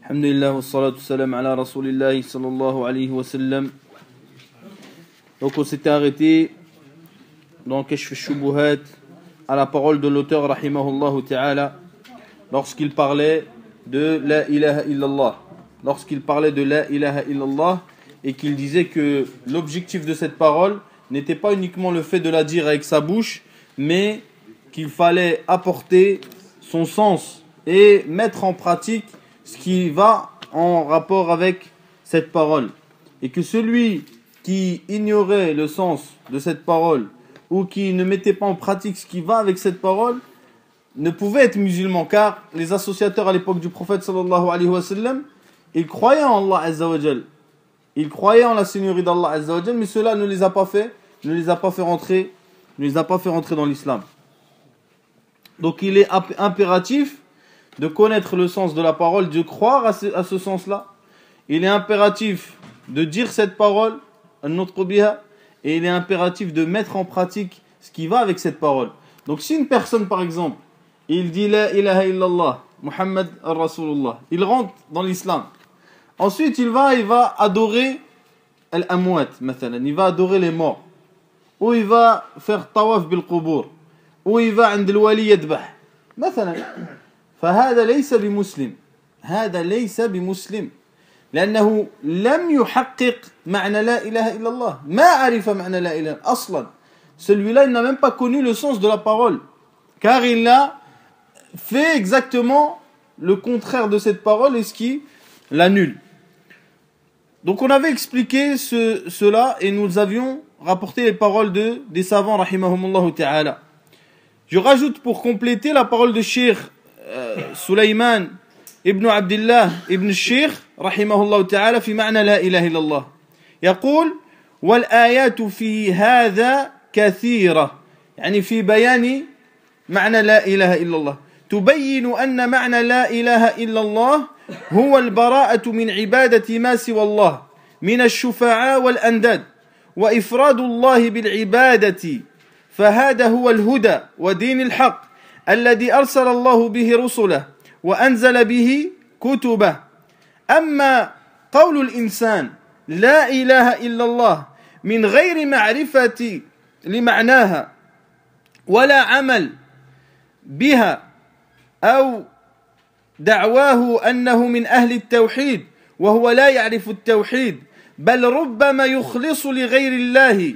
Alhamdulillah wa salatu salam ala rasulillahi sallallahu alayhi wa sallam. Donc on s'était arrêté dans Kashf al-Shubuhat à la parole de l'auteur rahimahullah ta'ala lorsqu'il parlait de la ilaha illallah. Lorsqu'il parlait de la ilaha illallah et qu'il disait que l'objectif de cette parole n'était pas uniquement le fait de la dire avec sa bouche, mais qu'il fallait apporter son sens et mettre en pratique ce qui va en rapport avec cette parole. Et que celui qui ignorait le sens de cette parole ou qui ne mettait pas en pratique ce qui va avec cette parole ne pouvait être musulman, car les associateurs à l'époque du prophète sallallahu alayhi wa sallam, ils croyaient en Allah azza wa jal, ils croyaient en la seigneurie d'Allah azza wa jal, mais cela ne les a pas fait rentrer dans l'islam. Donc il est impératif de connaître le sens de la parole, de croire à ce sens-là. Il est impératif de dire cette parole, notre biha, et il est impératif de mettre en pratique ce qui va avec cette parole. Donc si une personne, par exemple, il dit la ilaha illallah, Muhammad ar-Rasulullah, il rentre dans l'islam. Ensuite, il va adorer al-amwat, il va adorer les morts. Ou il va faire tawaf bil-qubur. Ou il va عند الولي يذبح. مثلا فهذا ليس بمسلم. هذا ليس بمسلم. لأنه لم يحقق معنى لا إله إلا الله. ما عرف معنى لا إله أصلا. Celui-là, il n'a même pas connu le sens de la parole. Car il a fait exactement le contraire de cette parole et ce qui l'annule. Donc on avait expliqué cela et nous avions rapporté les paroles des savants rahimahumullah ta'ala. Je rajoute pour compléter la parole de Cheikh Sulaiman ibn Abdullah ibn Cheikh rahimahullah ta'ala في معنى لا إله إلا الله. يقول والآيات في هذا كثيرة يعني في بيان معنى لا إله إلا الله تبين أن معنى لا إله إلا الله هو البراءة من عبادة ما سوى الله من الشفعاء والأنداد وإفراد الله بالعبادة فهذا هو الهدى ودين الحق الذي أرسل الله به رسله وأنزل به كتبه أما قول الإنسان لا إله إلا الله من غير معرفة لمعناها ولا عمل بها أو دعواه أنه من أهل التوحيد وهو لا يعرف التوحيد بل ربما يخلص لغير الله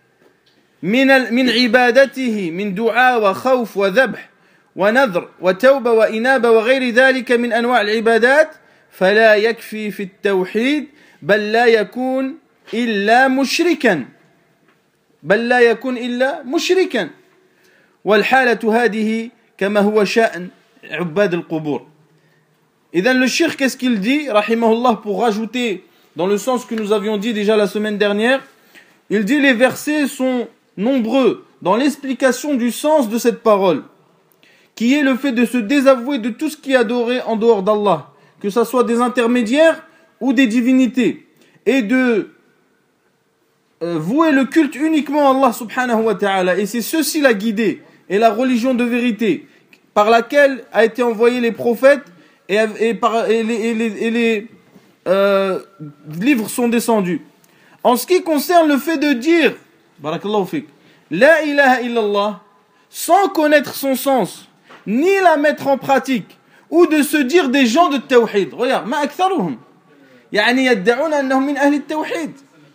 من عبادته من دعاء وخوف وذبح ونذر وتوبة وإنابة وغير ذلك من أنواع العبادات فلا يكفي في التوحيد بل لا يكون إلا مشركا والحالة هذه كما هو شأن عباد القبور. إذن le shirk, qu'est-ce qu'il dit rahimahullah, pour rajouter dans le sens que nous avions dit déjà la semaine dernière? Il dit les versets sont nombreux dans l'explication du sens de cette parole, qui est le fait de se désavouer de tout ce qui est adoré en dehors d'Allah, que ce soit des intermédiaires ou des divinités, et de vouer le culte uniquement à Allah subhanahu wa ta'ala. Et c'est ceci la guidée et la religion de vérité par laquelle a été envoyés les prophètes et les livres sont descendus. En ce qui concerne le fait de dire barakallahu fik la ilaha illallah sans connaître son sens ni la mettre en pratique, ou de se dire des gens de tawhid, regarde ma aktharuhum يعني يدعون أنهم من أهل التوحيد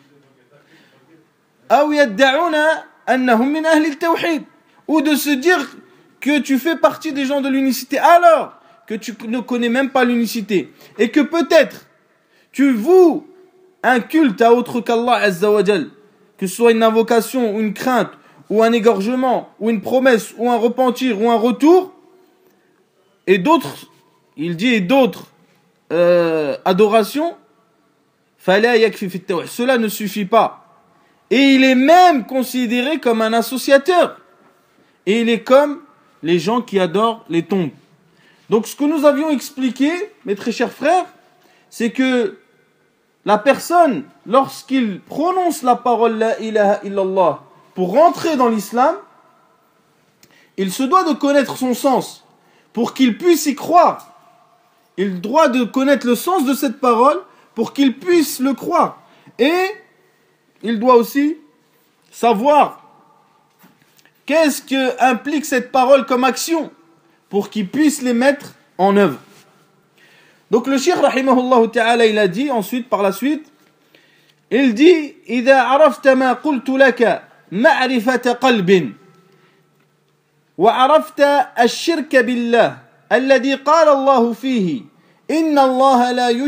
أو يدعون أنهم من أهل التوحيد, ou de se dire que tu fais partie des gens de l'unicité alors que tu ne connais même pas l'unicité et que peut-être tu voues un culte à autre qu'Allah azza wa jal, que ce soit une invocation ou une crainte ou un égorgement ou une promesse ou un repentir ou un retour, et d'autres, il dit, et d'autres adorations, fala yakfi fi at-tawhid, cela ne suffit pas. Et il est même considéré comme un associateur. Et il est comme les gens qui adorent les tombes. Donc ce que nous avions expliqué, mes très chers frères, c'est que la personne, lorsqu'il prononce la parole la ilaha illallah pour rentrer dans l'islam, il se doit de connaître son sens pour qu'il puisse y croire il doit de connaître le sens de cette parole pour qu'il puisse le croire. Et il doit aussi savoir qu'est-ce que implique cette parole comme action pour qu'il puisse les mettre en œuvre. Donc le cheikh rahimahullah ta'ala, il a dit ensuite, par la suite, il dit إذا عرفت ما قلت لك معرفة قلب وعرفت الشرك بالله الذي قال الله فيه إن الله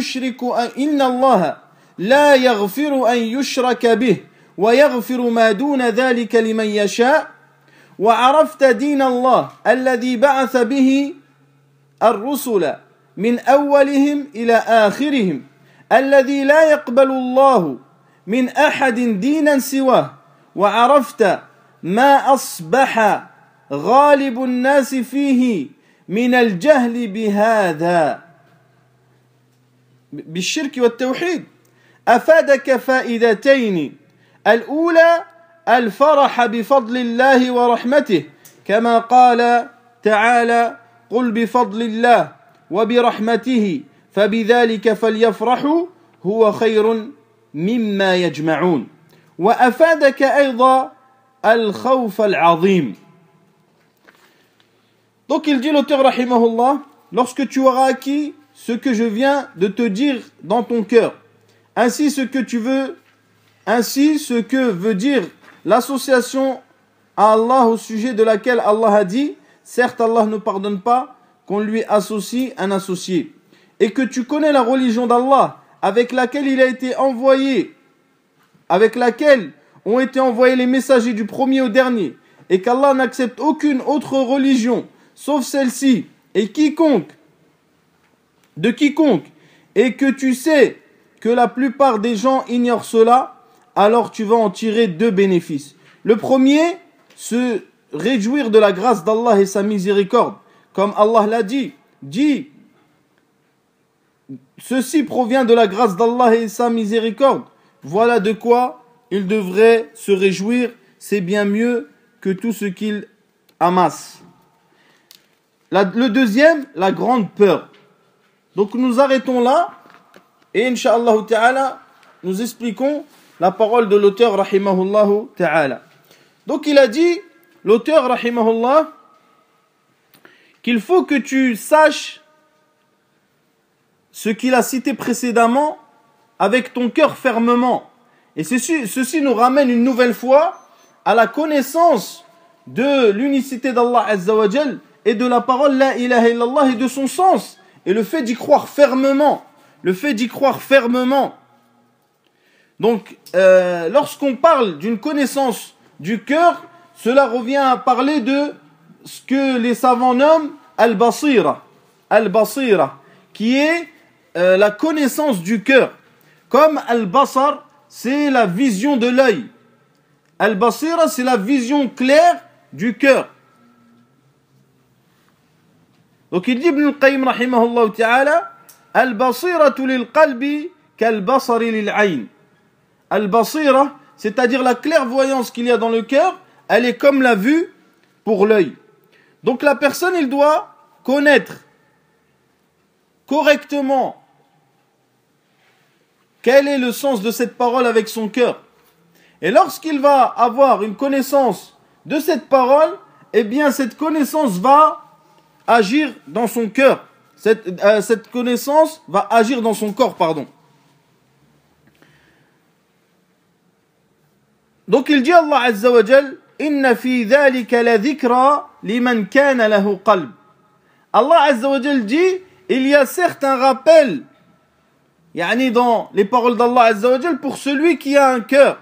لا يغفر أن يشرك به ويغفر ما دون ذلك لمن يشاء وعرفت دين الله الذي بعث به الرسل من أولهم إلى آخرهم الذي لا يقبل الله من أحد دينا سواه وعرفت ما أصبح غالب الناس فيه من الجهل بهذا بالشرك والتوحيد أفادك فائدتين الأولى الفرح بفضل الله ورحمته كما قال تعالى قل بفضل الله وبرحمته فبذلك فليفرحوا هو خير مما يجمعون وأفادك أيضا الخوف العظيم. Donc il dit l'auteur rahimahullah, lorsque tu auras acquis ce que je viens de te dire dans ton cœur, ainsi ce que veut dire l'association à Allah au sujet de laquelle Allah a dit, certes Allah ne pardonne pas qu'on lui associe un associé, et que tu connais la religion d'Allah avec laquelle il a été envoyé, avec laquelle ont été envoyés les messagers du premier au dernier, et qu'Allah n'accepte aucune autre religion sauf celle-ci, et quiconque, et que tu sais que la plupart des gens ignorent cela, alors tu vas en tirer deux bénéfices. Le premier, se réjouir de la grâce d'Allah et sa miséricorde. Comme Allah l'a dit, ceci provient de la grâce d'Allah et sa miséricorde. Voilà de quoi il devrait se réjouir, c'est bien mieux que tout ce qu'il amasse. Le deuxième, la grande peur. Donc nous arrêtons là et Inch'Allah ta'ala, nous expliquons la parole de l'auteur rahimahullah ta'ala. Donc il a dit, l'auteur rahimahullah, qu'il faut que tu saches ce qu'il a cité précédemment avec ton cœur fermement. Et ceci nous ramène une nouvelle fois à la connaissance de l'unicité d'Allah Azza wa Jal et de la parole La ilaha illallah et de son sens. Et le fait d'y croire fermement. Donc, lorsqu'on parle d'une connaissance du cœur, cela revient à parler de ce que les savants nomment al-basira, qui est la connaissance du cœur. Comme al-basar, c'est la vision de l'œil. Al-basira, c'est la vision claire du cœur. Donc il dit Ibn al-Qayyim rahimahullah ta'ala, al-basiratu lil-qalbi kal-basari lil-ayn. Al-basira, c'est-à-dire la clairvoyance qu'il y a dans le cœur, elle est comme la vue pour l'œil. Donc la personne, il doit connaître correctement quel est le sens de cette parole avec son cœur. Et lorsqu'il va avoir une connaissance de cette parole, eh bien cette connaissance va agir dans son cœur. Cette connaissance va agir dans son corps, pardon. Donc il dit Allah Azza wa Jal, Inna fi dhalika la dhikra liman kana lahu qalb. Allah Azza wa Jal dit, il y a certains rappels, yani dans les paroles d'Allah Azza wa Jal, pour celui qui a un cœur.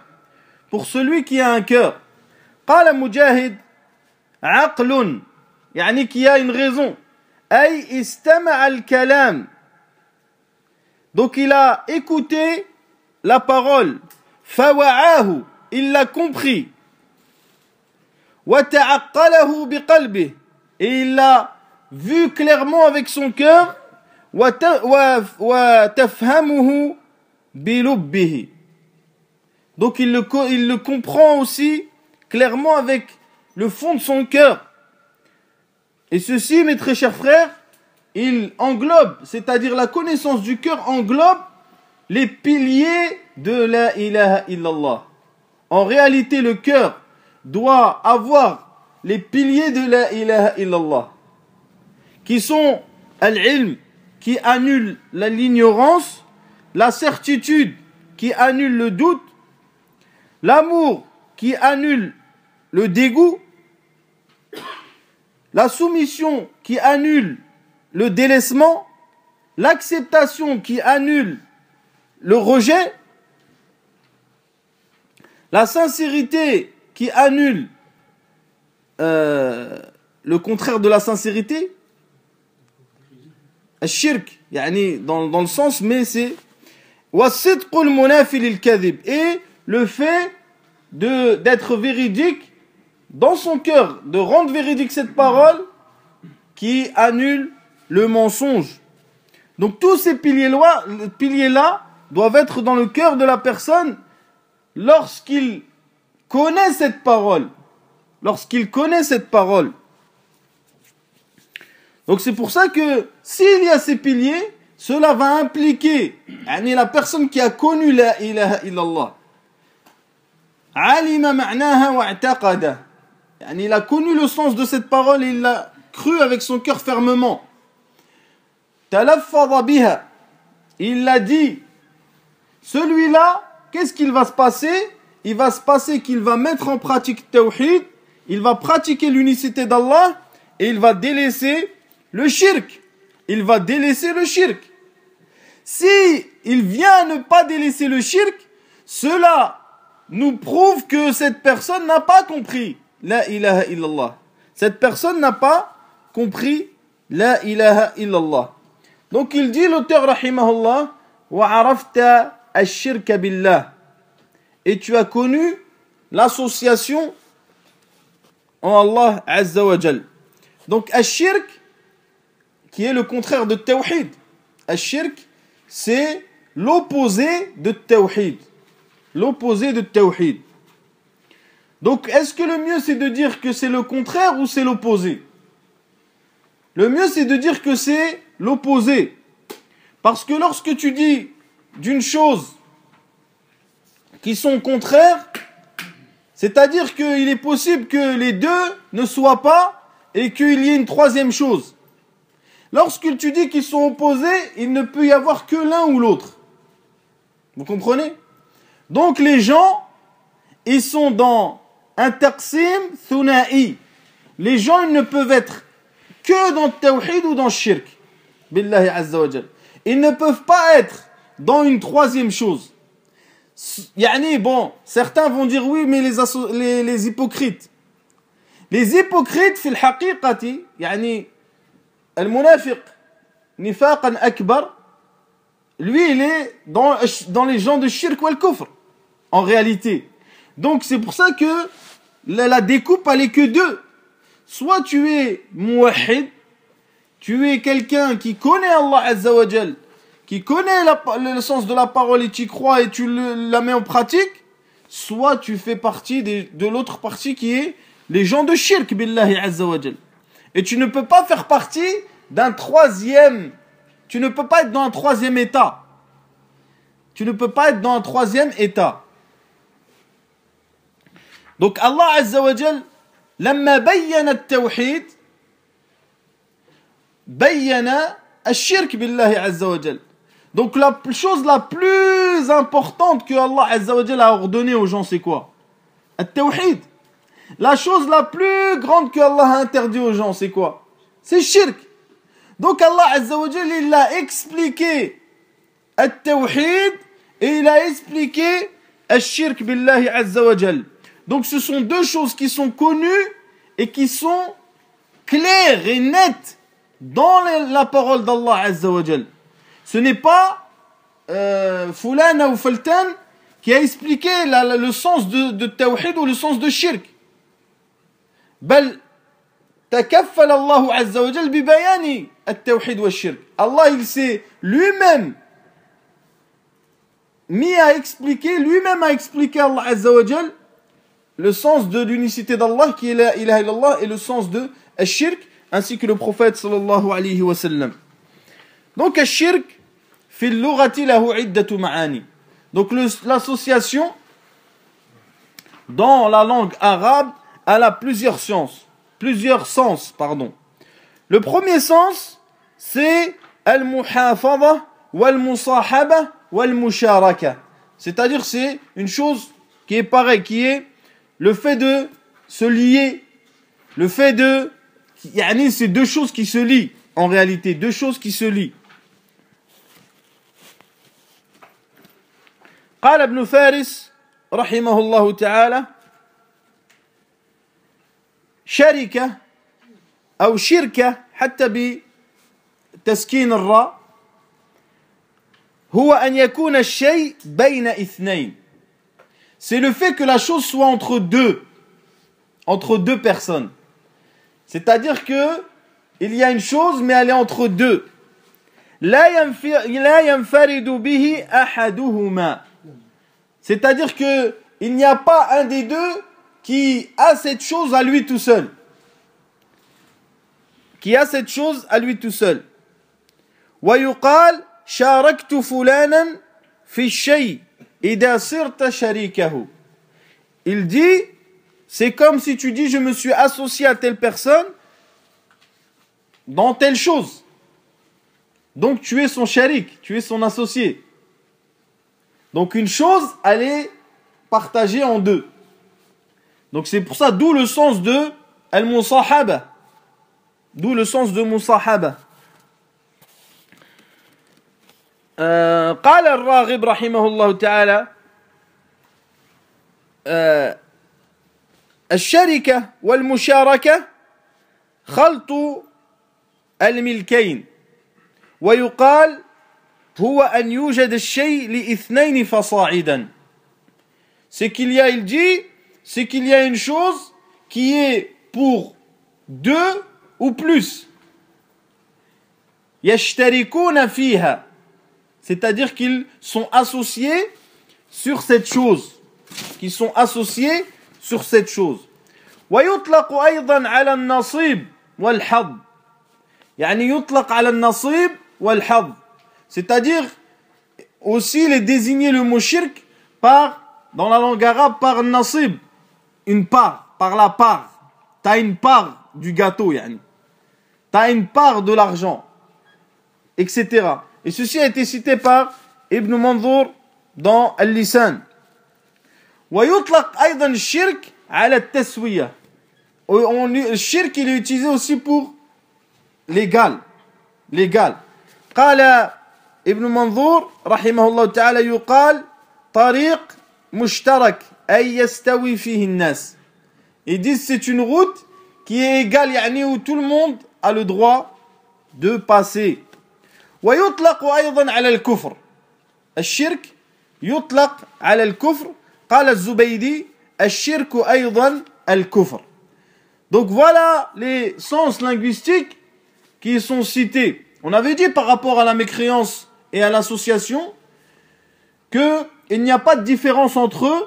Qala Mujahid, aqlun, yani qui a une raison. Ay istama'a al-kalam. Donc il a écouté la parole. Fawa'ahu, il l'a compris. Wa ta'aqqalahu biqalbih, et il l'a vu clairement avec son cœur. Wa tafhamuhu bilubbihi. Donc il le comprend aussi clairement avec le fond de son cœur. Et ceci, mes très chers frères, il englobe, c'est-à-dire la connaissance du cœur englobe les piliers de la ilaha illallah. En réalité, le cœur doit avoir les piliers de la ilaha illallah, qui sont al-ilm, qui annule l'ignorance, la certitude, qui annule le doute, l'amour, qui annule le dégoût, la soumission, qui annule le délaissement, l'acceptation, qui annule le rejet, la sincérité, qui annule le contraire de la sincérité, الشرك يعني dans le sens, mais c'est والصدق المنافي للكذب, et le fait d'être véridique dans son cœur, de rendre véridique cette parole qui annule le mensonge. Donc tous ces piliers-là doivent être dans le cœur de la personne lorsqu'il connaît cette parole. Lorsqu'il connaît cette parole. Donc c'est pour ça que s'il y a ces piliers, cela va impliquer la personne qui a connu la ilaha illallah. Alima ma'naha wa'taqada. Il a connu le sens de cette parole et il l'a cru avec son cœur fermement. Talaffadha biha. Il l'a dit. Celui-là, qu'est-ce qu'il va se passer? Il va se passer qu'il va mettre en pratique tawhid, il va pratiquer l'unicité d'Allah et il va délaisser le shirk. Il va délaisser le shirk. Si il vient à ne pas délaisser le shirk, cela nous prouve que cette personne n'a pas compris la ilaha illallah. Cette personne n'a pas compris la ilaha illallah. Donc il dit, l'auteur rahimahullah, wa arafta ash-shirka billah, et tu as connu l'association en Allah azza wa jal. Donc ash-shirk, qui est le contraire de tawhid. Ash-shirk, c'est l'opposé de tawhid. L'opposé de tawhid. Donc, est-ce que le mieux c'est de dire que c'est le contraire ou c'est l'opposé? Le mieux c'est de dire que c'est l'opposé. Parce que lorsque tu dis d'une chose qui sont contraires, c'est-à-dire qu'il est possible que les deux ne soient pas et qu'il y ait une troisième chose. Lorsque tu dis qu'ils sont opposés, il ne peut y avoir que l'un ou l'autre. Vous comprenez? Donc les gens, ils sont dans un taqsim thuna'i. Les gens, ils ne peuvent être que dans le tawhid ou dans le shirk. Billahi azza wa jal. Ils ne peuvent pas être dans une troisième chose. Bon, certains vont dire oui, mais les hypocrites. Les hypocrites, fil haqiqati, al-munafiq, nifaqan akbar, lui, il est dans les gens de shirk ou al-kufr, en réalité. Donc, c'est pour ça que la découpe, elle est que deux. Soit tu es muwahhid, tu es quelqu'un qui connaît Allah Azza wa Jal, qui connaît le sens de la parole et tu y crois et tu la mets en pratique, soit tu fais partie de l'autre partie qui est les gens de shirk, billahi Azza wa Jal. Et tu ne peux pas faire partie d'un troisième. Tu ne peux pas être dans un troisième état. Tu ne peux pas être dans un troisième état. Donc Allah Azza wa Jal, لما بين التوحيد بين الشرك بالله عز وجل. Donc la chose la plus importante que Allah Azza wa Jal a ordonné aux gens, c'est quoi? التوحيد. La chose la plus grande que Allah a interdit aux gens, c'est quoi? C'est le shirk. Donc Allah Azza wa Jal, il a expliqué التوحيد et il a expliqué الشرك بالله عز وجل. Donc ce sont deux choses qui sont connues et qui sont claires et nettes dans la parole d'Allah Azza wa Jal. Ce n'est pas Fulana ou Fultan qui a expliqué le sens de Tawhid ou le sens de Shirk. بل تكفل الله عز وجل ببيان التوحيد والشرك. Allah, il s'est lui-même mis à expliquer, lui-même a expliqué Allah Azza wa Jal le sens de l'unicité d'Allah qui est la ilaha illallah et le sens de shirk ainsi que le prophète sallallahu alayhi wa sallam. Donc الشرك في اللغة له عدة معاني. Donc l'association dans la langue arabe elle a plusieurs sens. Le premier sens c'est al-muhafadha wal-musahaba wal-musharaka. C'est-à-dire c'est une chose qui est pareille, qui est le fait de se lier, le fait de... c'est deux choses qui se lient, en réalité, deux choses qui se lient. قال ابن فارس رحمه الله تعالى شركة أو شركة حتى بتسكين الراء هو أن يكون الشيء بين اثنين. C'est le fait que la chose soit entre deux personnes. C'est-à-dire que il y a une chose mais elle est entre deux. لا ينفرد به أحدهما. C'est-à-dire que il n'y a pas un des deux qui a cette chose à lui tout seul. ويقال شاركت فلانا في الشيء إذا صرت شريكه. Il dit, c'est comme si tu dis je me suis associé à telle personne dans telle chose. Donc tu es son sharik, tu es son associé. Donc une chose, elle est partagée en deux. Donc c'est pour ça, d'où le sens de al-musahaba. D'où le sens de musahaba. قال الراغب رحمه الله تعالى الشركة والمشاركة خلط الملكين ويقال هو أن يوجد الشيء لاثنين فصاعدا. C'est qu'il y a, il dit, c'est qu'il y a une chose qui est pour deux ou plus. يشتركون فيها. C'est-à-dire qu'ils sont associés sur cette chose. ويطلق أيضا على النصيب والحظ. يعني يطلق على النصيب والحظ. C'est-à-dire aussi les désigner le mot shirk dans la langue arabe par nasib, une part, par la part. T'as une part du gâteau, yani. T'as une part de l'argent, etc. Et ceci a été cité par Ibn Manzour dans Al-Lisan. ويطلق أيضا الشرك على التسوية. Le shirk il est utilisé aussi pour l'égal. قال ابن منظور رحمه الله تعالى يقال طريق مشترك أي يستوي فيه الناس. Ils disent c'est une route qui est égale, يعني où tout le monde a le droit de passer. ويطلق أيضا على الكفر. الشرك يطلق على الكفر. قال الزبيدي الشرك أيضا الكفر. Donc voilà les sens linguistiques qui sont cités. On avait dit par rapport à la mécréance et à l'association qu'il n'y a pas de différence entre eux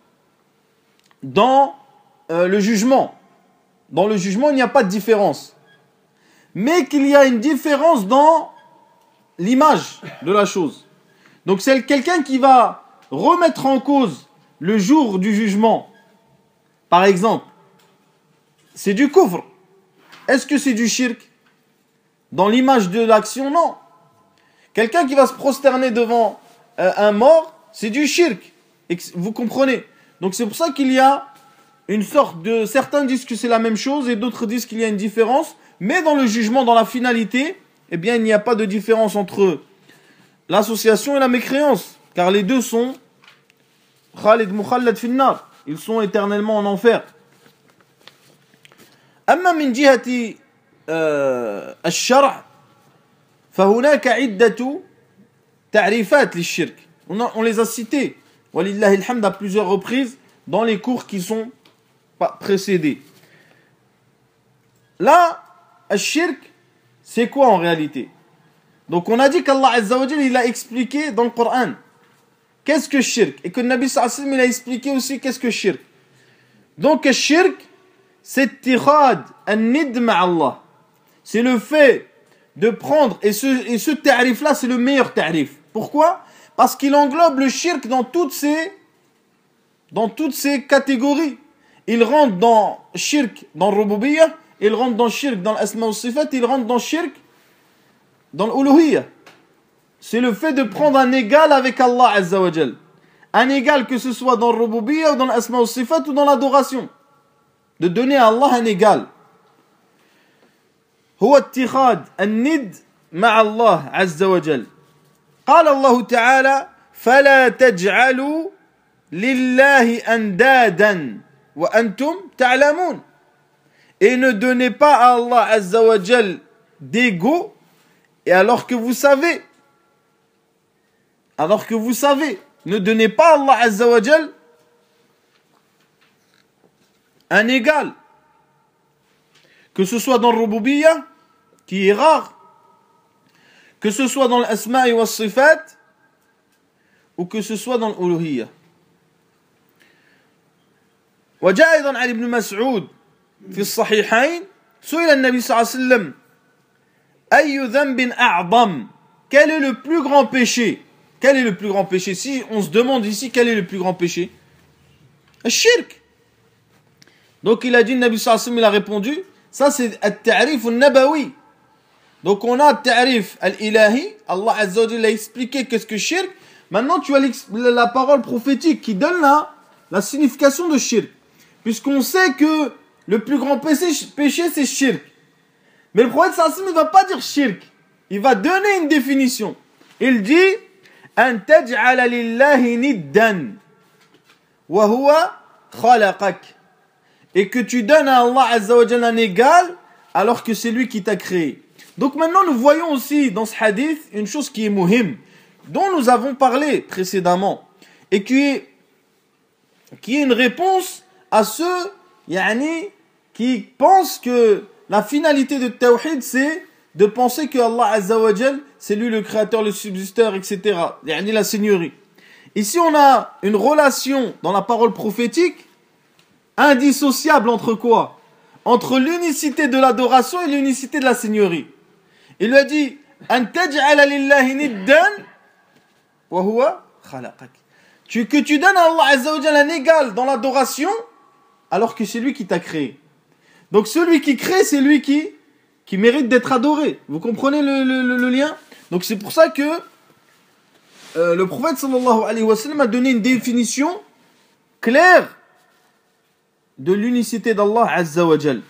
dans le jugement. Dans le jugement, il n'y a pas de différence. Mais qu'il y a une différence dans l'image de la chose. Donc c'est quelqu'un qui va remettre en cause le jour du jugement. Par exemple, c'est du kufr. Est-ce que c'est du shirk? Dans l'image de l'action, non. Quelqu'un qui va se prosterner devant un mort, c'est du shirk. Vous comprenez? Donc c'est pour ça qu'il y a une sorte de... Certains disent que c'est la même chose et d'autres disent qu'il y a une différence. Mais dans le jugement, dans la finalité, eh bien il n'y a pas de différence entre l'association et la mécréance. Car les deux sont Khalid Mukhallad finnar. Ils sont éternellement en enfer. أما من جهة الشرع فهناك عدة تعريفات للشرك. On les a cités walillahi alhamd à plusieurs reprises dans les cours qui sont précédés. Là, الشرك c'est quoi en réalité? Donc on a dit qu'Allah Azza wa Jalla il a expliqué dans le Coran qu'est-ce que shirk et que le Nabi sallallahu alayhi wa sallam il a expliqué aussi qu'est-ce que shirk. Donc shirk c'est اتخاذ الند مع الله. c'est le fait de prendre, et ce tarif-là, c'est le meilleur tarif. Pourquoi? Parce qu'il englobe le shirk dans toutes ces catégories. Il rentre dans shirk, dans le rububiyyah, il rentre dans shirk, dans l'asma wa sifat, il rentre dans shirk, dans l'uluhiyyah. C'est le fait de prendre un égal avec Allah Azza wa Jal. Un égal, que ce soit dans le rububiyyah ou dans l'asma wa sifat ou dans l'adoration. De donner à Allah un égal. هو اتخاذ الند مع الله عز وجل. قال الله تعالى: فلا تجعلوا لله أندادا وأنتم تعلمون. Et ne donnez pas à Allah Azza wa Jal d'ego, et alors que vous savez, ne donnez pas à Allah Azza wa Jal un égal, que ce soit dans le rububiyyah, qui est rare, que ce soit dans l'asma wa sifat, ou que ce soit dans l'uluhiyyah. وجاء أيضا عن ابن مسعود في الصحيحين سئل النبي صلى الله عليه وسلم أي ذنب أعظم. Quel est le plus grand péché? Quel est le plus grand péché? Si on se demande ici quel est le plus grand péché, le shirk. Donc il a dit, le Nabi sallallahu alayhi wa sallam, il a répondu, ça c'est al-ta'rif al-nabawi. Donc on a al-ta'rif al-ilahi, Allah Azza wa Jalla a expliqué qu'est-ce que shirk. Maintenant tu as la parole prophétique qui donne la signification de shirk. Puisqu'on sait que le plus grand péché c'est shirk. Mais le prophète sallallahu alayhi wa sallam, il ne va pas dire shirk. Il va donner une définition. Il dit an taj'ala lillahi niddan wa huwa khalaqak. Et que tu donnes à Allah Azza wa Jalla un égal alors que c'est lui qui t'a créé. Donc maintenant nous voyons aussi dans ce hadith une chose qui est muhim, dont nous avons parlé précédemment, et qui est une réponse à ceux qui pensent que la finalité de Tawhid c'est de penser que Allah Azza wa Jal c'est lui le créateur, le subsisteur, etc. La seigneurie. Ici on a une relation dans la parole prophétique indissociable entre quoi? Entre l'unicité de l'adoration et l'unicité de la seigneurie. Il lui a dit an taj'ala lillahi niddan wa huwa khalaqak. Que tu donnes à Allah Azza wa Jalla un égal dans l'adoration alors que c'est lui qui t'a créé. Donc celui qui crée, c'est lui qui mérite d'être adoré. Vous comprenez le lien? Donc c'est pour ça que le prophète sallallahu alayhi wa sallam a donné une définition claire de l'unicité d'Allah Azza wa Jal.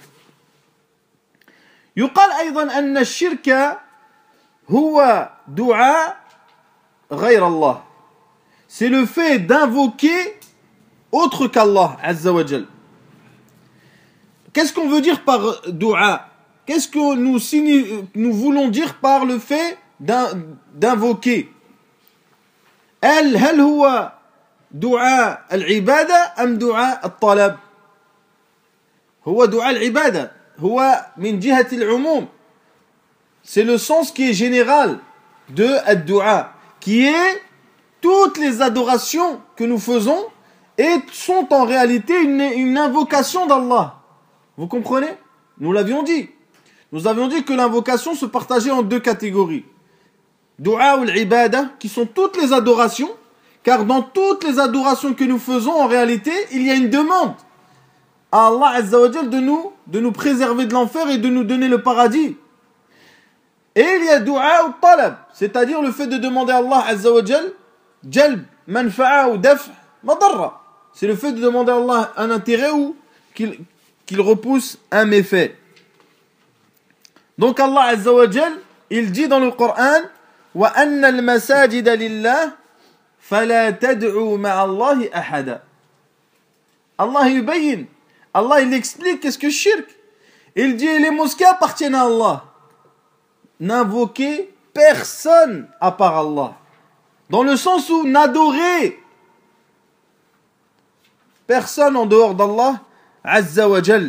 يقال أيضا أن الشرك هو دعاء غير الله. C'est le fait d'invoquer autre qu'Allah Azza wa Jal. Qu'est-ce qu'on veut dire par dua? Qu'est-ce que nous voulons dire par le fait d'invoquer? هل هو دعاء العبادة أم دعاء الطلب؟ هو دعاء العبادة هو من جهة العموم. C'est le sens qui est général de ad-dua, qui est toutes les adorations que nous faisons et sont en réalité une invocation d'Allah. Vous comprenez? Nous l'avions dit. Nous avions dit que l'invocation se partageait en deux catégories. Dua ou l'ibada, qui sont toutes les adorations, car dans toutes les adorations que nous faisons, en réalité, il y a une demande à Allah Azza wa Jal de nous préserver de l'enfer et de nous donner le paradis. Et il y a dua ou talab, c'est-à-dire le fait de demander à Allah Azza wa Jal jalb, manfa'a ou daf' madarra. C'est le fait de demander à Allah un intérêt ou qu'il repousse un méfait. Donc Allah Azza wa Jal, il dit dans le Coran wa anna al-masajida lillah fala tad'u ma'a Allahi ahada. Allah yubayyin. Allah il explique qu'est-ce que shirk. Il dit les mosquées appartiennent à Allah. N'invoquez personne à part Allah. Dans le sens où n'adorez personne en dehors d'Allah Azza wa Jal.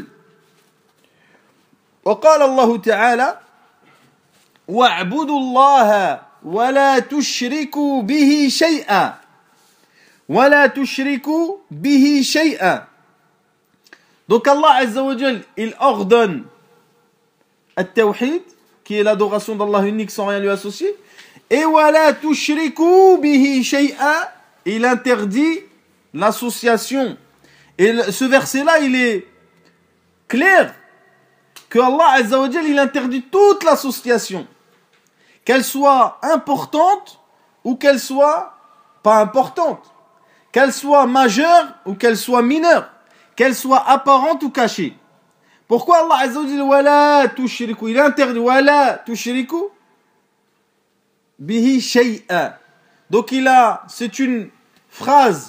وقال الله تعالى واعبدوا الله ولا تشركوا به شيئا ولا تشركوا به شيئا. Donc Allah Azza wa Jal, il ordonne at-tawhid, qui est l'adoration d'Allah unique sans rien lui associer. Et wala tushriku bihi shay'a, il interdit l'association. Et ce verset-là, il est clair que Allah Azza wa Jal, il interdit toute l'association, qu'elle soit importante ou qu'elle soit pas importante, qu'elle soit majeure ou qu'elle soit mineure, qu'elle soit apparente ou cachée. Pourquoi Allah Azza wa Jal wala tushriku, il interdit wala tushriku bihi shay'a. Donc c'est une phrase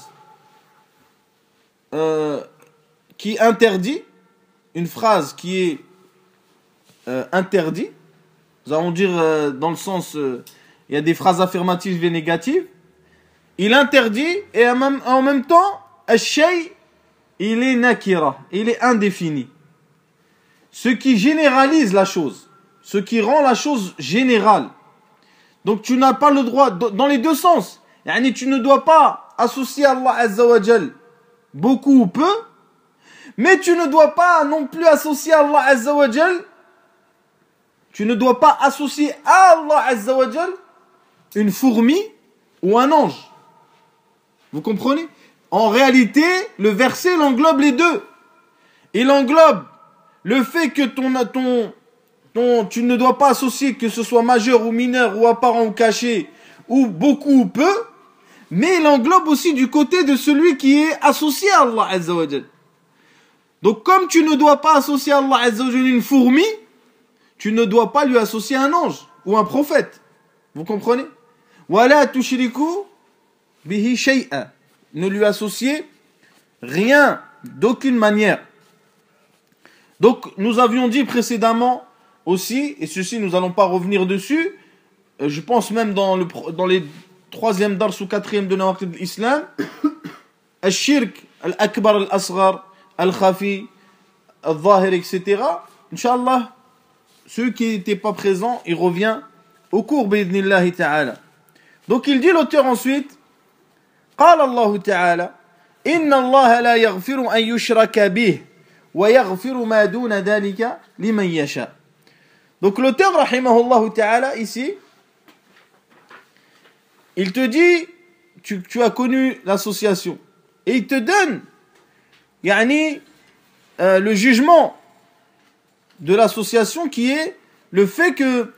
qui interdit, une phrase qui est interdit. Nous allons dire dans le sens, il y a des phrases affirmatives et négatives. Il interdit et en même temps, al-shay, il est nakira, il est indéfini. Ce qui généralise la chose, ce qui rend la chose générale. Donc tu n'as pas le droit, dans les deux sens. Yani, tu ne dois pas associer Allah Azza wa Jal beaucoup ou peu, mais tu ne dois pas non plus associer Allah Azza wa Jal, tu ne dois pas associer à Allah Azza wa Jal une fourmi ou un ange. Vous comprenez? En réalité, le verset il englobe les deux. Il englobe le fait que tu ne dois pas associer, que ce soit majeur ou mineur ou apparent ou caché ou beaucoup ou peu, mais il englobe aussi du côté de celui qui est associé à Allah Azza wa Jal. Donc comme tu ne dois pas associer à Allah Azza wa Jal une fourmi, tu ne dois pas lui associer un ange ou un prophète. Vous comprenez? Wala tushriku bihi shay'a. Ne lui associez rien, d'aucune manière. Donc nous avions dit précédemment aussi, et ceci nous n'allons pas revenir dessus, je pense même dans les 3e dars ou 4e de Nawaqid de l'Islam, al-shirk, al-akbar, al-asghar, al-khafi, al-zahir, etc. Inch'Allah, ceux qui n'étaient pas présents, il revient au cours, bi'idhnillahi ta'ala. Donc il dit l'auteur ensuite, قال الله تعالى إن الله لا يغفر أن يشرك به ويغفر ما دون ذلك لمن يشاء. Donc l'auteur rahimahullah ta'ala ici, il te dit, tu as connu l'association, et il te donne le jugement de l'association qui est le fait que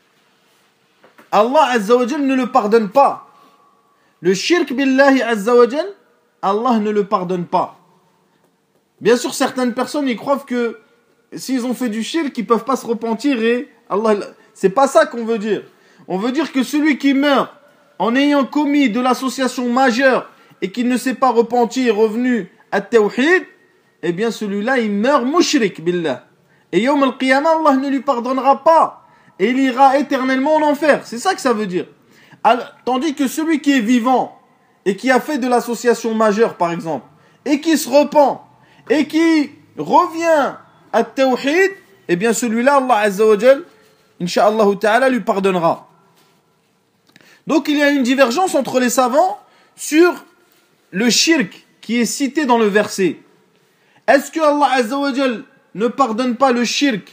Allah Azza wa Jal ne le pardonne pas. Le shirk billahi Azza wa Jal, Allah ne le pardonne pas. Bien sûr, certaines personnes ils croient que s'ils ont fait du shirk, ils ne peuvent pas se repentir et Allah. C'est pas ça qu'on veut dire. On veut dire que celui qui meurt en ayant commis de l'association majeure et qui ne s'est pas repenti et revenu à Tawhid, eh bien celui-là il meurt mushrik billah. Et Yawm al-Qiyamah, Allah ne lui pardonnera pas. Et il ira éternellement en enfer. C'est ça que ça veut dire. Alors, tandis que celui qui est vivant et qui a fait de l'association majeure, par exemple, et qui se repent, et qui revient à Tawhid, eh bien celui-là, Allah Azza wa Jal, Inch'Allah ta'ala, lui pardonnera. Donc il y a une divergence entre les savants sur le shirk qui est cité dans le verset. Est-ce que Allah Azza wa Jal ne pardonne pas le shirk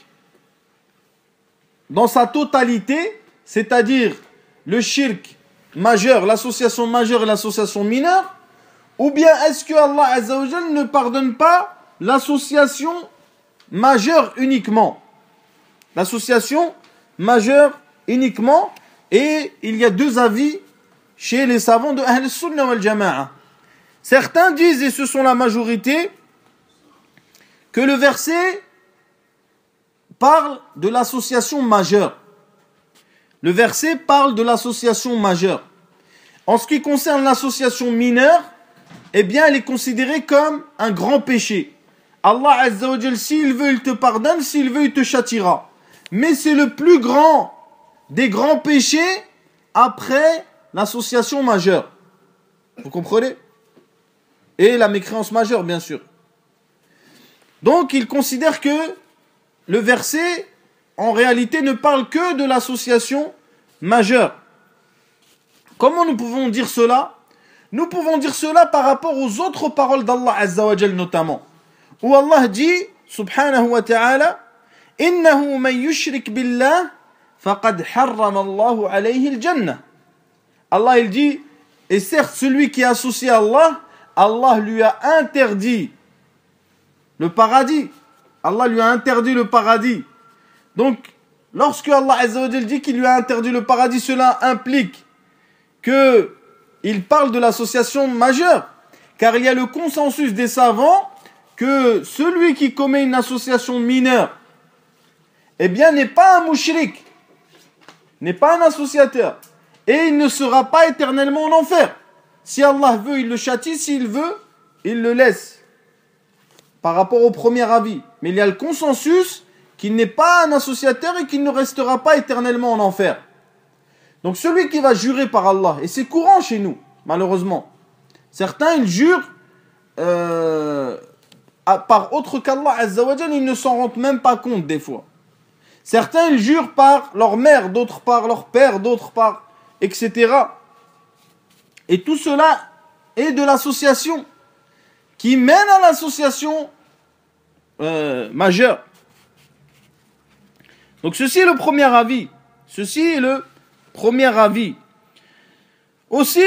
dans sa totalité, c'est-à-dire le shirk majeur, l'association majeure et l'association mineure, ou bien est-ce que Allah Azza wa Jal ne pardonne pas l'association majeure uniquement? L'association majeure uniquement, et il y a deux avis chez les savants de Ahl Sunnah wal Jama'a. Certains disent, et ce sont la majorité, que le verset parle de l'association majeure. Le verset parle de l'association majeure. En ce qui concerne l'association mineure, eh bien, elle est considérée comme un grand péché. Allah Azza wa Jal, s'il veut, il te pardonne, s'il veut, il te châtiera. Mais c'est le plus grand des grands péchés après l'association majeure. Vous comprenez? Et la mécréance majeure, bien sûr. Donc, il considère que le verset, en réalité, ne parle que de l'association majeure. Comment nous pouvons dire cela? Nous pouvons dire cela par rapport aux autres paroles d'Allah Azza wa Jal notamment. Où Allah dit, subhanahu wa ta'ala, إنه من يشرك بالله فقد حرم الله عليه الجنة. Allah il dit, et certes celui qui est associé à Allah, Allah lui a interdit le paradis. Allah lui a interdit le paradis. Donc, lorsque Allah Azza wa Jal dit qu'il lui a interdit le paradis, cela implique qu'il parle de l'association majeure. Car il y a le consensus des savants que celui qui commet une association mineure, eh bien, n'est pas un mouchrik, n'est pas un associateur. Et il ne sera pas éternellement en enfer. Si Allah veut, il le châtie. S'il veut, il le laisse. Par rapport au premier avis. Mais il y a le consensus qu'il n'est pas un associateur et qu'il ne restera pas éternellement en enfer. Donc celui qui va jurer par Allah, et c'est courant chez nous, malheureusement. Certains, ils jurent par autre qu'Allah Azza wa Jal, ils ne s'en rendent même pas compte des fois. Certains, ils jurent par leur mère, d'autres par leur père, d'autres par... etc. Et tout cela est de l'association qui mène à l'association majeure. Donc ceci est le premier avis. Ceci est le premier avis. Aussi,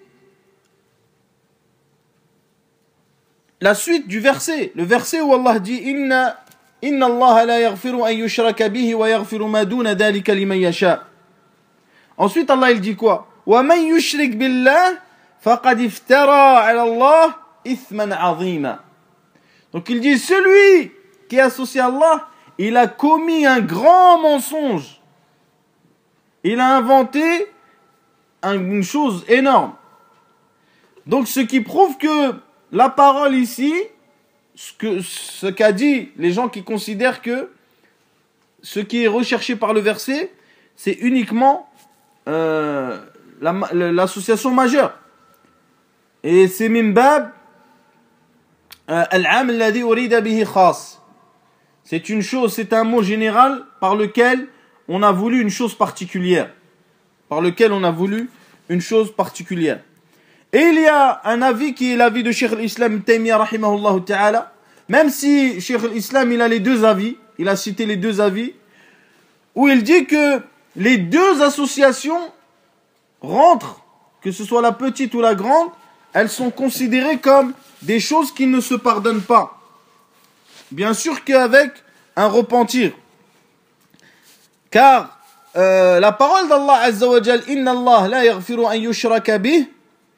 la suite du verset, le verset où Allah dit Inna Allah la yaghfiru an yushraka bihi wa yaghfiru ma duna dhalika liman yasha. Ensuite, Allah il dit quoi? وَمَنْ يُشْرِكْ بِاللَّهِ فَقَدْ افْتَرَى عَلَى اللَّهِ إِثْمًا عَظِيمًا. Donc il dit, celui qui est associé à Allah, il a commis un grand mensonge. Il a inventé une chose énorme. Donc ce qui prouve que la parole ici, ce qu'a dit les gens qui considèrent que ce qui est recherché par le verset, c'est uniquement l'association majeure. Et c'est mimbab al-am alladhi urida bihi khas. C'est une chose, c'est un mot général par lequel on a voulu une chose particulière. Par lequel on a voulu une chose particulière. Et il y a un avis qui est l'avis de Cheikh al-Islam Taymiyyah rahimahullah ta'ala. Même si Cheikh al-Islam il a les deux avis, il a cité les deux avis, où il dit que les deux associations rentrent, que ce soit la petite ou la grande, elles sont considérées comme des choses qui ne se pardonnent pas. Bien sûr qu'avec un repentir. Car la parole d'Allah Azza wa Jal, Inna Allah la yaghfiru an yushraka bih,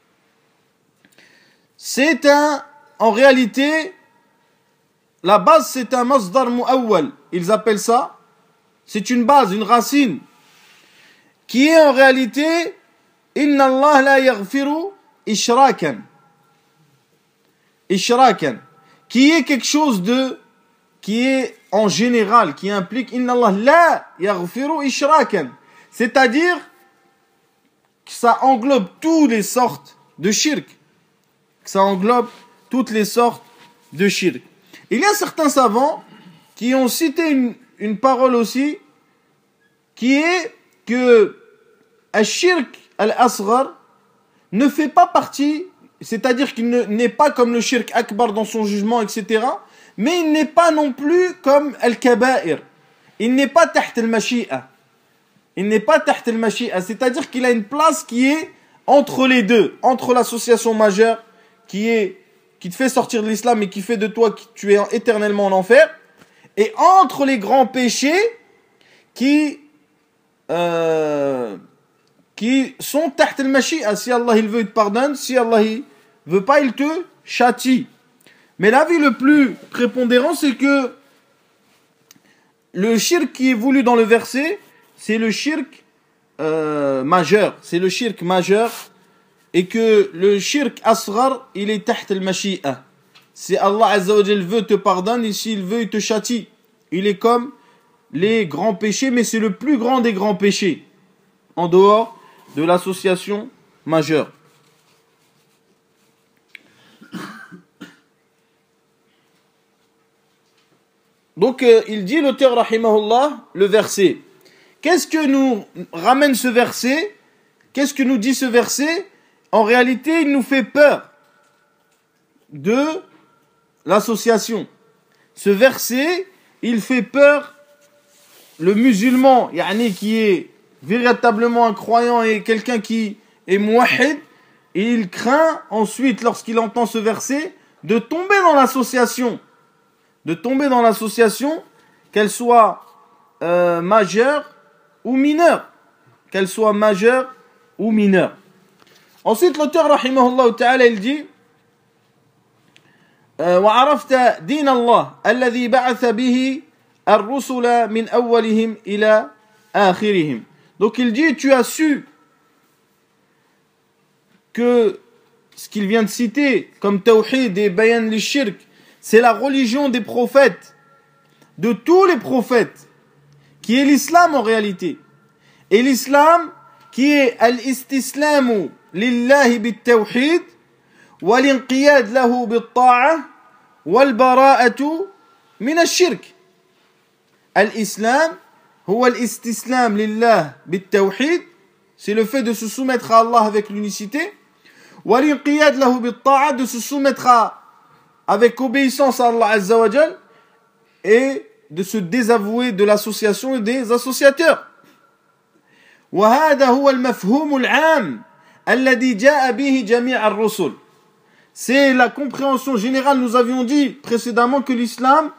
c'est en réalité, la base c'est un masdar mu'awwal. Ils appellent ça, c'est une base, une racine, qui est en réalité Inna Allah la yaghfiru ishrakan. Ishrakan. Qui est quelque chose qui est en général, qui implique Inna Allah la yaghfiru ishrakan. C'est-à-dire que ça englobe toutes les sortes de shirk. Que ça englobe toutes les sortes de shirk. Il y a certains savants qui ont cité une parole aussi, qui est que al-shirk al-asghar ne fait pas partie, c'est-à-dire qu'il n'est pas comme le shirk akbar dans son jugement, etc., mais il n'est pas non plus comme al-kaba'ir. Il n'est pas taht al-mashi'a. Il n'est pas taht al-mashi'a, c'est-à-dire qu'il a une place qui est entre les deux, entre l'association majeure qui te fait sortir de l'islam et qui fait de toi que tu es éternellement en enfer, et entre les grands péchés qui sont taht al-mashi'a. Si Allah il veut, il te pardonne. Si Allah il veut pas, il te châtie. Mais l'avis le plus prépondérant, c'est que le shirk qui est voulu dans le verset, c'est le shirk majeur. C'est le shirk majeur. Et que le shirk asghar, il est taht al-mashi'a. Si Allah Azza wa Jal veut, te pardonne. Et s'il veut, il te châtie. Il est comme les grands péchés, mais c'est le plus grand des grands péchés. En dehors de l'association majeure. Donc il dit l'auteur rahimahullah le verset. Qu'est-ce que nous ramène ce verset? Qu'est-ce que nous dit ce verset? En réalité, il nous fait peur de l'association. Ce verset, il fait peur le musulman, yani qui est véritablement un croyant et quelqu'un qui est muwahhid, il craint ensuite, lorsqu'il entend ce verset, de tomber dans l'association. De tomber dans l'association, qu'elle soit majeure ou mineure. Qu'elle soit majeure ou mineure. Ensuite, l'auteur, rahimahullah ta'ala, il dit وعرفت دين الله الذي بعث به الرسل من أولهم إلى آخرهم. Donc il dit, tu as su que ce qu'il vient de citer comme tawhid et bayan li-shirk, c'est la religion des prophètes, de tous les prophètes, qui est l'islam en réalité. Et l'islam qui est al-istislamu lillahi bit-tawhid wal-inqiyad lahu bit-ta'a wal-bara'atu min ash-shirk. Al-islam huwa al-istislam lillah bit-tawhid, c'est le fait de se soumettre à Allah avec l'unicité. Wal-inqiyad lahu bit-ta'a, de se soumettre avec obéissance à Allah Azza wa Jal, et de se désavouer de l'association et des associateurs. وهذا هو المفهوم العام الذي جاء به جميع الرسل. C'est la compréhension générale. Nous avions dit précédemment que l'islam,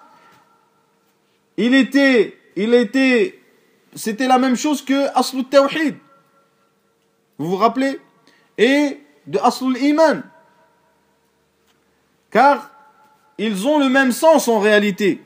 c'était la même chose que Asl al-Tawhid. Vous vous rappelez? Et de Asl al-Iman. Car ils ont le même sens en réalité.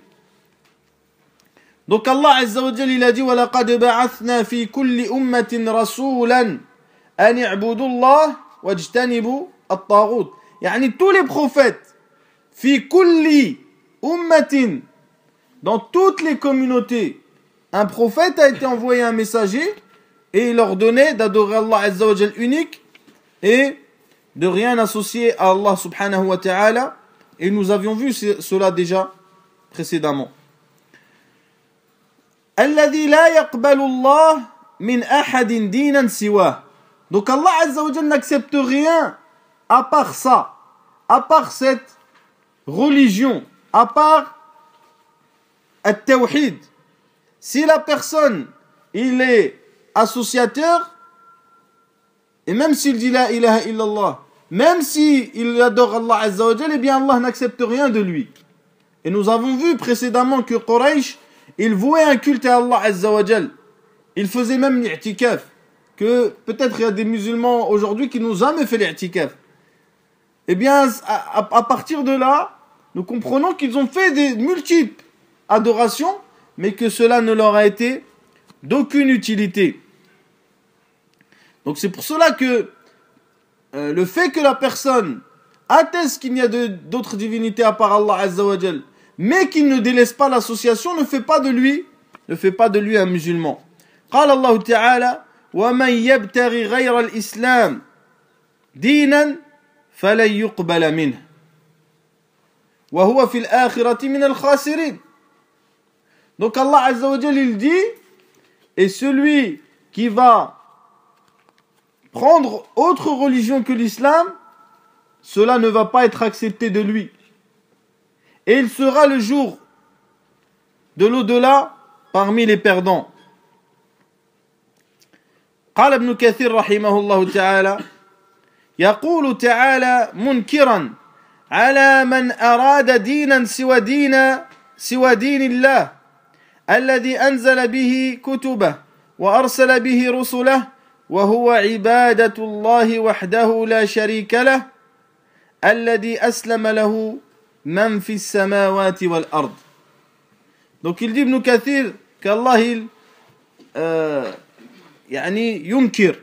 Donc Allah Azza wa Jalla, il a dit وَلَقَدْ بَعَثْنَا فِي كُلِّ أُمَّةٍ رَسُولًا أَنِ اعْبُدُوا اللَّهَ وَاجْتَنِبُوا الطَّاغُوتَ. يعني tous les prophètes, فِي كُلِّ أُمَّةٍ, dans toutes les communautés, un prophète a été envoyé un messager et il ordonnait d'adorer Allah Azza wa Jalla unique et de rien associer à Allah subhanahu wa ta'ala. Et nous avions vu cela déjà précédemment. الذي لا يقبل الله من أحد دينا سواه. Donc Allah Azza wa Jalla n'accepte rien à part ça, à part cette religion, à part at-tawhid. Si la personne, il est associateur, et même s'il dit la ilaha illallah, même s'il adore Allah Azza wa Jalla, eh bien Allah n'accepte rien de lui. Et nous avons vu précédemment que Quraysh, il vouait un culte à Allah Azza wa Jal. Il faisait même l'i'tikaf. Que peut-être il y a des musulmans aujourd'hui qui n'ont jamais fait l'i'tikaf. Eh bien, à partir de là, nous comprenons qu'ils ont fait des multiples adorations, mais que cela ne leur a été d'aucune utilité. Donc c'est pour cela que le fait que la personne atteste qu'il n'y a d'autres divinités à part Allah Azza wa Jal, mais qu'il ne délaisse pas l'association, ne fait pas de lui un musulman. قال الله تعالى ومن يبتغي غير الإسلام دينا فلن يقبل منه وهو في الآخرة من الخاسرين. Donc Allah Azza wa Jal, il dit, et celui qui va prendre autre religion que l'islam, cela ne va pas être accepté de lui. Et il sera le jour de l'au-delà parmi les perdants. قال ابن كثير رحمه الله تعالى يقول تعالى منكرا على من أراد دينا سوى دين الله الذي أنزل به كتبه وأرسل به رسله وهو عبادة الله وحده لا شريك له الذي أسلم له من في السماوات والأرض. Donc il dit Ibn Kathir qu'Allah yunkir,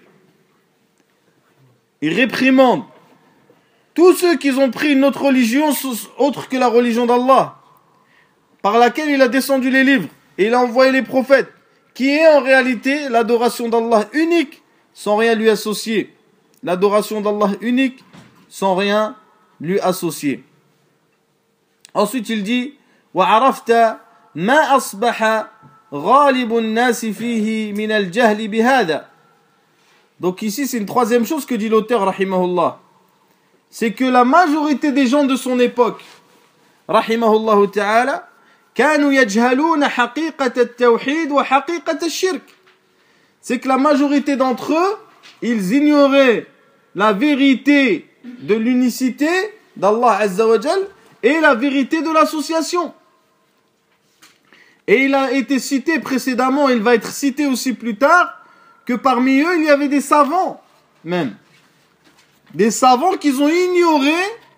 il réprimande tous ceux qui ont pris une autre religion autre que la religion d'Allah, par laquelle il a descendu les livres et il a envoyé les prophètes, qui est en réalité l'adoration d'Allah unique sans rien lui associer. L'adoration d'Allah unique sans rien lui associer. Ensuite il dit وعرفت ما أصبح غالب الناس فيه من الجهل بهذا. Donc ici c'est une troisième chose que dit l'auteur rahimahullah, c'est que la majorité des gens de son époque rahimahullah ta'ala كانوا يجهلون حقيقة التوحيد وحقيقة الشرك. C'est que la majorité d'entre eux, ils ignoraient la vérité de l'unicité d'Allah Azza wa Jal et la vérité de l'association. Et il a été cité précédemment, il va être cité aussi plus tard, que parmi eux, il y avait des savants, même. Des savants qui ont ignoré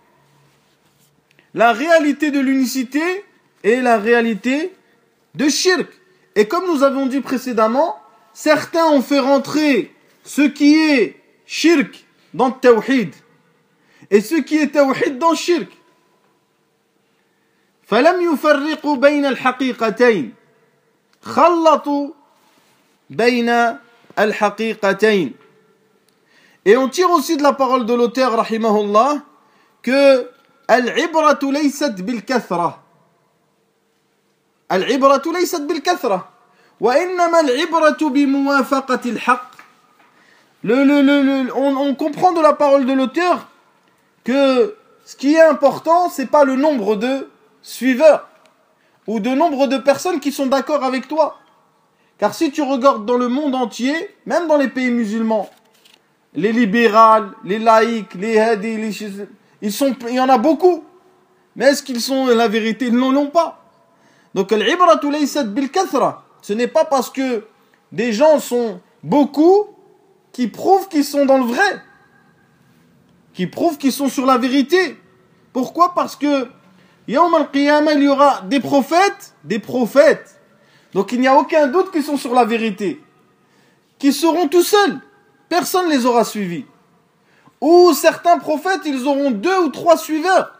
la réalité de l'unicité et la réalité de shirk. Et comme nous avons dit précédemment, certains ont fait rentrer ce qui est shirk dans le tawhid et ce qui est tawhid dans le shirk. فلم يفرقوا بين الحقيقتين خلطوا بين الحقيقتين. Et on tire aussi de la parole de l'auteur rahimahullah que العبرة ليست بالكثرة. العبرة ليست بالكثرة وإنما العبرة بموافقة الحق. On comprend de la parole de l'auteur que ce qui est important, c'est pas le nombre de suiveurs ou de nombre de personnes qui sont d'accord avec toi. Car si tu regardes dans le monde entier, même dans les pays musulmans, les libérales, les laïcs, les hadis, il y en a beaucoup. Mais est-ce qu'ils sont la vérité? Ils n'en ont pas. Donc, al-ibratu laysat bil-kathra. Ce n'est pas parce que des gens sont beaucoup qui prouvent qu'ils sont dans le vrai, qui prouvent qu'ils sont sur la vérité. Pourquoi? Parce que Yawm al-Qiyamah, il y aura des prophètes. Donc il n'y a aucun doute qu'ils sont sur la vérité, qui seront tout seuls. Personne ne les aura suivis. Ou certains prophètes, ils auront 2 ou 3 suiveurs.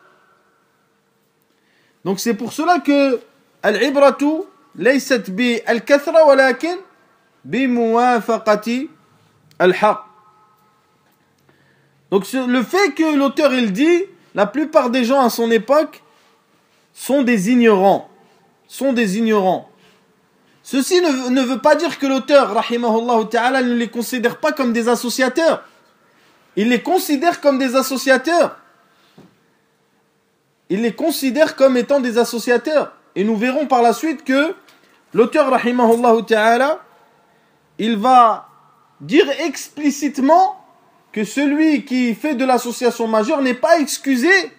Donc c'est pour cela que al-ibratu laysat bi al-kathra walakin bi muwafaqati al-haq. Donc le fait que l'auteur il dit, la plupart des gens à son époque sont des ignorants. Ceci ne veut pas dire que l'auteur, rahimahullah ta'ala, ne les considère pas comme des associateurs. Il les considère comme des associateurs. Il les considère comme étant des associateurs. Et nous verrons par la suite que l'auteur, rahimahullah ta'ala, il va dire explicitement que celui qui fait de l'association majeure n'est pas excusé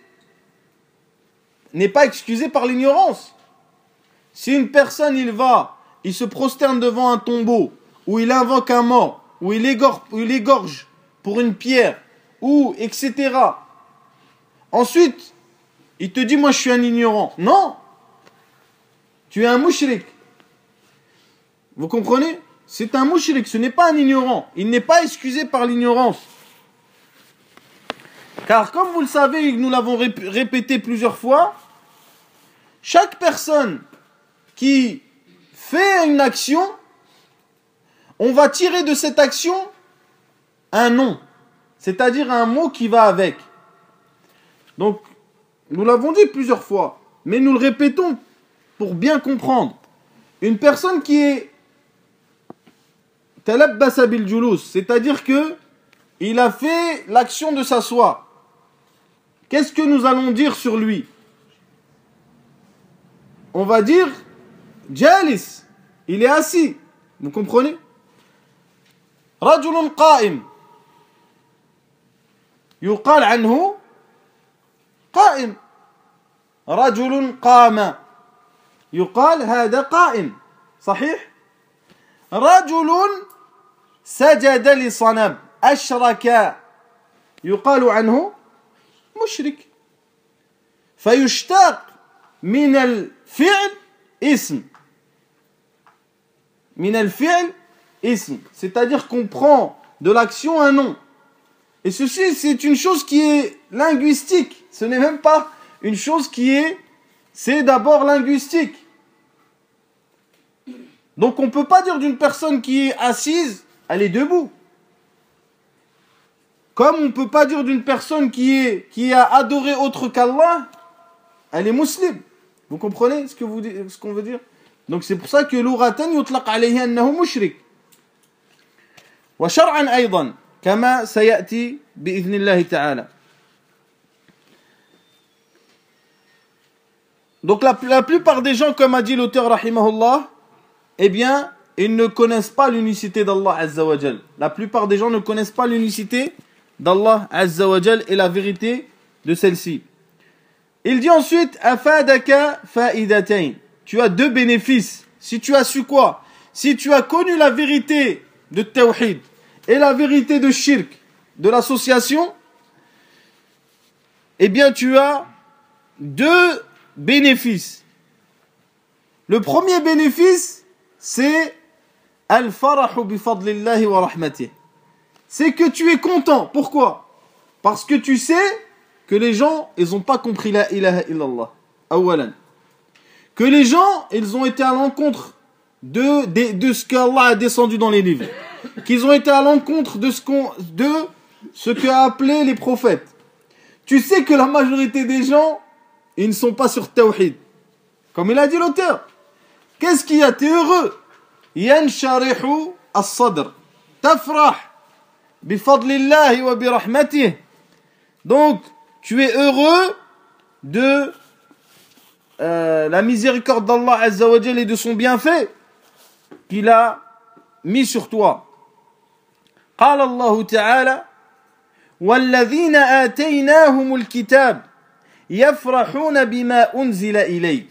par l'ignorance. Si une personne, il se prosterne devant un tombeau, ou il invoque un mort, ou il égorge pour une pierre, ou etc. Ensuite, il te dit, moi je suis un ignorant. Non! Tu es un mushrik. Vous comprenez? C'est un mushrik, ce n'est pas un ignorant. Il n'est pas excusé par l'ignorance. Car comme vous le savez, nous l'avons répété plusieurs fois, chaque personne qui fait une action, on va tirer de cette action un nom, c'est-à-dire un mot qui va avec. Donc, nous l'avons dit plusieurs fois, mais nous le répétons pour bien comprendre. Une personne qui est talabbasa bil julus, c'est-à-dire que il a fait l'action de s'asseoir. Qu'est-ce que nous allons dire sur lui? On va dire jalis, il est assis. Vous comprenez? Rajulun qa'im. يقال عنه قائم. رجل قام يقال هذا قائم. صحيح؟ رجل سجد لصنم أشرك يقال عنه مشرك. فيشتق من الفعل اسم. من الفعل اسم. C'est-à-dire qu'on prend de l'action un nom. Et ceci, c'est une chose qui est linguistique. Ce n'est même pas une chose c'est d'abord linguistique. Donc on ne peut pas dire d'une personne qui est assise, elle est debout. Comme on ne peut pas dire d'une personne qui a adoré autre qu'Allah, elle est musulmane. Vous comprenez ce qu'on veut dire? Donc c'est pour ça que l'uratan yutlaq alayhi annahu mushrik. Wa shar'an aydan, kama sayati bi'idhnillah ta'ala. Donc la plupart des gens, comme a dit l'auteur rahimahullah, eh bien, ils ne connaissent pas l'unicité d'Allah Azza wa Jal. La plupart des gens ne connaissent pas l'unicité d'Allah Azza wa Jal et la vérité de celle-ci. Il dit ensuite, afadaka fa'idatain. Tu as deux bénéfices. Si tu as su quoi? Si tu as connu la vérité de Tawhid et la vérité de Shirk, de l'association, eh bien tu as deux bénéfices. Le premier bénéfice, c'est al-farahu bi fadlillahi wa rahmatih. C'est que tu es content. Pourquoi? Parce que tu sais que les gens, ils n'ont pas compris la ilaha illallah. Awalan. Que les gens, ils ont été à l'encontre de ce qu'Allah a descendu dans les livres. Qu'ils ont été à l'encontre de ce qu'a appelé les prophètes. Tu sais que la majorité des gens, ils ne sont pas sur Tawhid. Comme il a dit l'auteur. Qu'est-ce qu'il y a? T'es heureux. Yansharihu as-sadr. Tafrah. Bifadlillahi wa birahmatih. Donc, tu es heureux de la miséricorde d'Allah Azza wa Jal et de son bienfait qu'il a mis sur toi. قال الله تعالى والذين آتيناهم الكتاب يفرحون بما أنزل إليك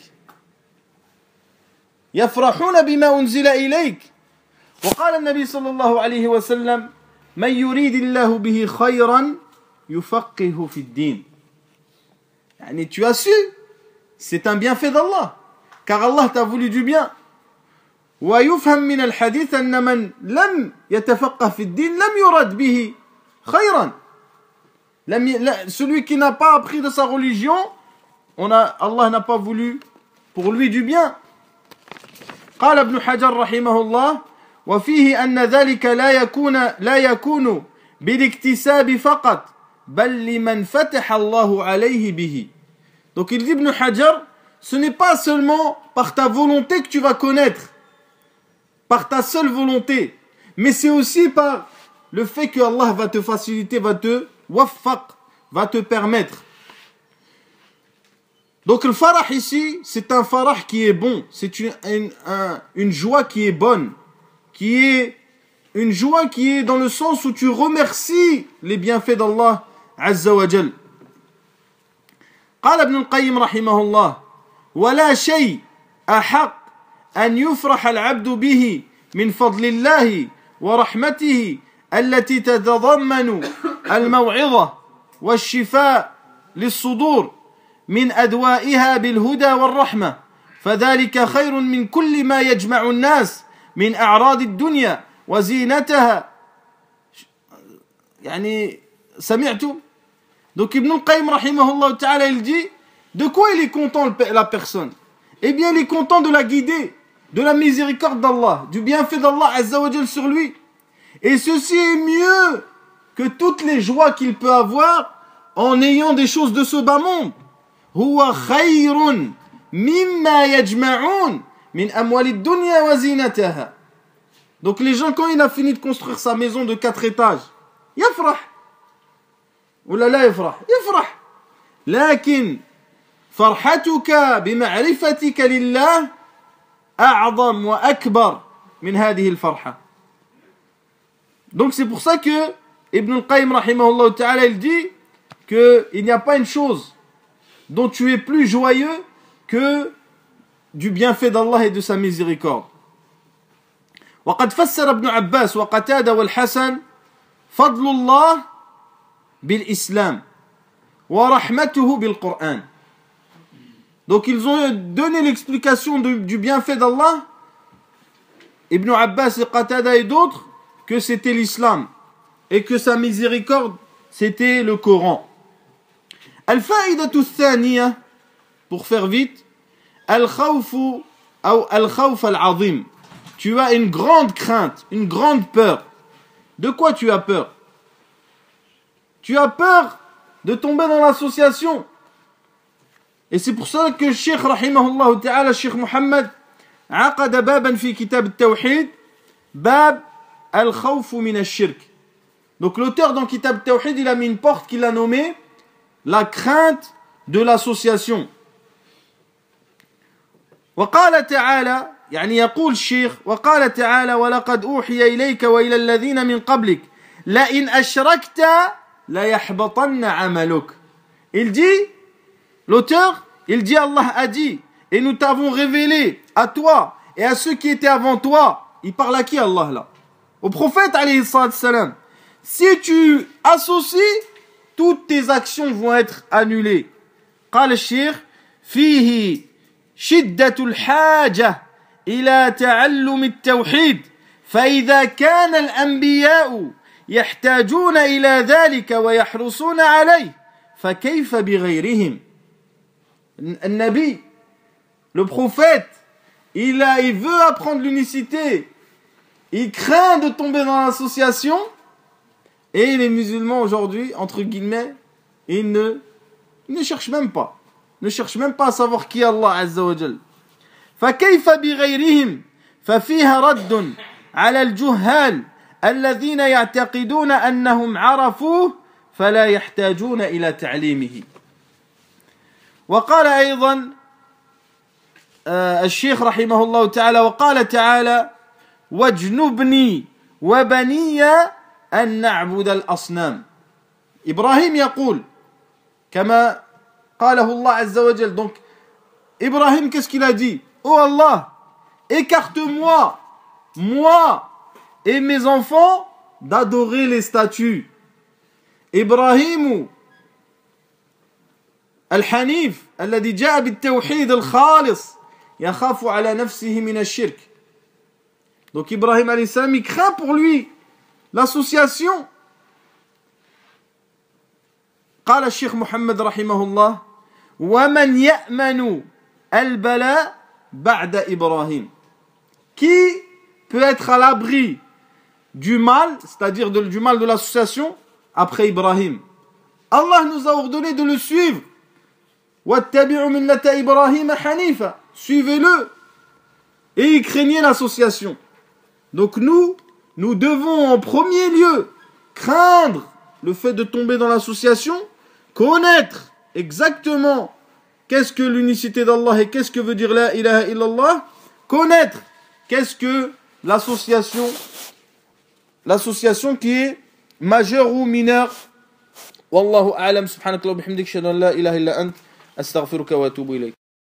يفرحون بما أنزل إليك وقال النبي صلى الله عليه وسلم من يريد الله به خيرا يفقهه في الدين. يعني tu as su, c'est un bienfait d'Allah, car Allah t'a voulu du bien. ويفهم من الحديث أن من لم يتفقه في الدين لم يرد به خيرا. Celui qui n'a pas appris de sa religion, Allah n'a pas voulu pour lui du bien. قال ابن حجر رحمه الله وفيه أن ذلك لا يكون بالاكتساب فقط بل لمن فتح الله عليه به. Donc il dit Ibn Hajar, ce n'est pas seulement par ta volonté que tu vas connaître, par ta seule volonté, mais c'est aussi par le fait que Allah va te faciliter, va te waffaq, va te permettre. Donc le farah ici, c'est un farah qui est bon, c'est une joie qui est bonne, qui est une joie qui est dans le sens où tu remercies les bienfaits d'Allah Azza wa Jal. قال ابن القيم رحمه الله ولا شيء أحق أن يفرح العبد به من فضل الله ورحمته التي تتضمن الموعظة والشفاء للصدور من أدوائها بالهدى والرحمة فذلك خير من كل ما يجمع الناس من أعراض الدنيا وزينتها. يعني سمعتم؟ Donc Ibn al-Qayyim rahimahullah ta'ala, il dit, de quoi il est content la personne? Eh bien il est content de la guider, de la miséricorde d'Allah, du bienfait d'Allah Azza wa Jal sur lui. Et ceci est mieux que toutes les joies qu'il peut avoir en ayant des choses de ce bas monde. Huwa khayrun mimma yajma'un min amwalid dunya wa zinataha. Donc les gens, quand il a fini de construire sa maison de 4 étages, yafrah. ولا لا يفرح؟ يفرح. لكن فرحتك بمعرفتك لله أعظم وأكبر من هذه الفرحة. Donc c'est pour ça que Ibn al-Qayyim rahimahullah ta'ala il dit qu'il n'y a pas une chose dont tu es plus joyeux que du bienfait d'Allah et de sa miséricorde. وقد فسر ابن عباس وقتادة والحسن فضل الله بالإسلام ورحمته بالقرآن. Donc ils ont donné l'explication du bienfait d'Allah, Ibn Abbas et Qatada et d'autres, que c'était l'islam et que sa miséricorde c'était le Coran. Al-fa'idatu thaniya, pour faire vite, al-khawfu ou al-khawf al-azim. Tu as une grande crainte, une grande peur. De quoi tu as peur? Tu as peur de tomber dans l'association. Et c'est pour ça que Cheikh rahimahullah ta'ala, Cheikh Mohammed, عقد بابا في كتاب التوحيد باب الخوف من الشرك. Donc l'auteur dans Kitab Tawhid, il a mis une porte qu'il a nommée la crainte de l'association. وقال تعالى يعني يقول الشيخ وقال تعالى ولقد أوحي إليك وإلى الذين من قبلك لئن أشركت ليحبطن عملك. Il dit, l'auteur, il dit Allah a dit et nous t'avons révélé à toi et à ceux qui étaient avant toi. Il parle à qui Allah là? Au prophète alayhi salam. Si tu associes, toutes tes actions vont être annulées. قال الشيخ فيه شدة الحاجة إلى تعلم التوحيد فإذا كان الأنبياء يحتاجون إلى ذلك ويحرصون عليه فكيف بغيرهم. النبي, le prophète, il veut apprendre l'unicité, il craint de tomber dans l'association, et les musulmans aujourd'hui, entre guillemets, ils ne cherchent même pas. Ne cherchent même pas à savoir qui est Allah Azza wa Jal. فكيف بغيرهم ففيها رد على الجهال الذين يعتقدون أنهم عرفوه فلا يحتاجون إلى تعليمه. وقال أيضا الشيخ رحمه الله تعالى وقال تعالى واجنبني وبني أن نعبد الأصنام. إبراهيم يقول كما قاله الله عز وجل. Donc Ibrahim, qu'est-ce qu'il a dit? Oh Allah, écarte-moi, moi et mes enfants, d'adorer les statues. Ibrahim al-Hanif, الذي جاء بالتوحيد الخالص يخاف على نفسه من الشرك. Donc Ibrahim alayhi salam, il craint pour lui l'association. قال الشيخ محمد رحمه الله ومن يأمن البلاء بعد إبراهيم. Qui peut être à l'abri du mal, c'est-à-dire du mal de l'association, après Ibrahim? Allah nous a ordonné de le suivre. وَاتَّبِعُوا مِلَّةَ إِبْرَاهِيمَ حَنِيفًا. Suivez-le. Et il craignait l'association. Donc nous devons en premier lieu craindre le fait de tomber dans l'association, connaître exactement qu'est-ce que l'unicité d'Allah et qu'est-ce que veut dire la ilaha illallah, connaître qu'est-ce que l'association qui est majeure ou mineure. Wallahu a'lam, subhanaka wa bihamdik, shahadu an la ilaha illa ant, astaghfiruka wa atubu ilayk.